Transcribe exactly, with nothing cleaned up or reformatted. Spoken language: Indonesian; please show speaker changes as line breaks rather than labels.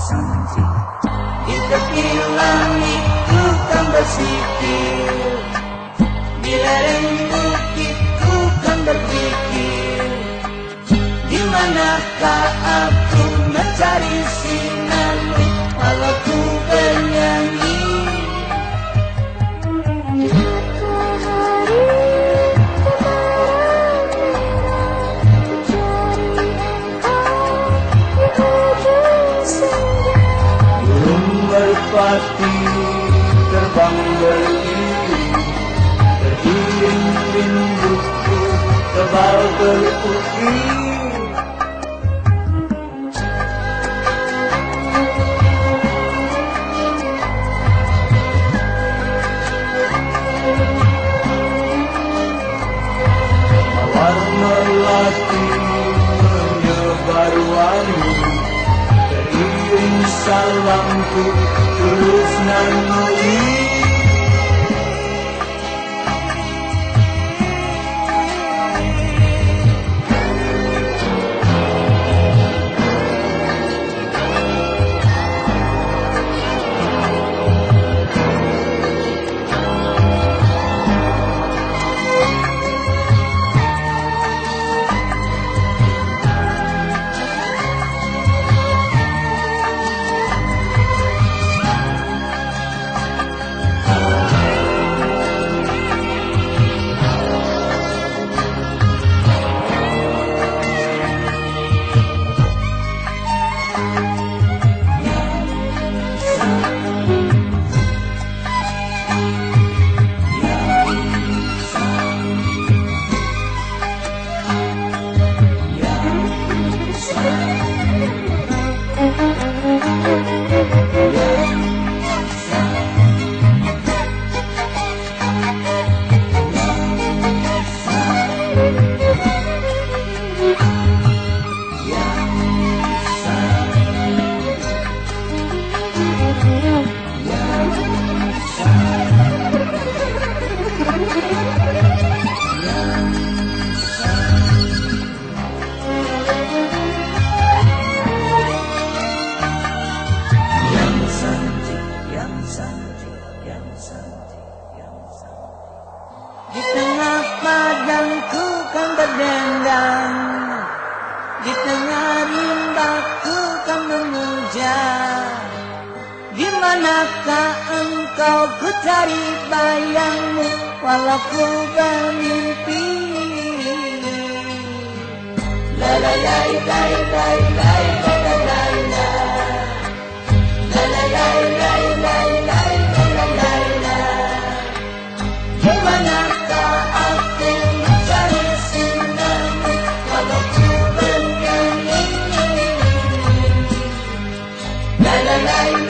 santi. Di tepi langit ku kan bersikir, di lereng bukit ku kan berpikir, di manakah aku mencari sinarmu walau ku bernyanyi. Merpati terbang beriring, beriring rinduku tebal berukir. Mawar melati menyebar wangi, beriring salamku terus nanti. Di tengah padangku kan berdendang, di tengah rimbaku kan memuja. Di manakah engkau, ku cari bayangmu walau ku bermimpi. La la la la la la la la la la. La la la la la la la la la. Di manakah aku mencari sinarmu walau ku bernyanyi. La la la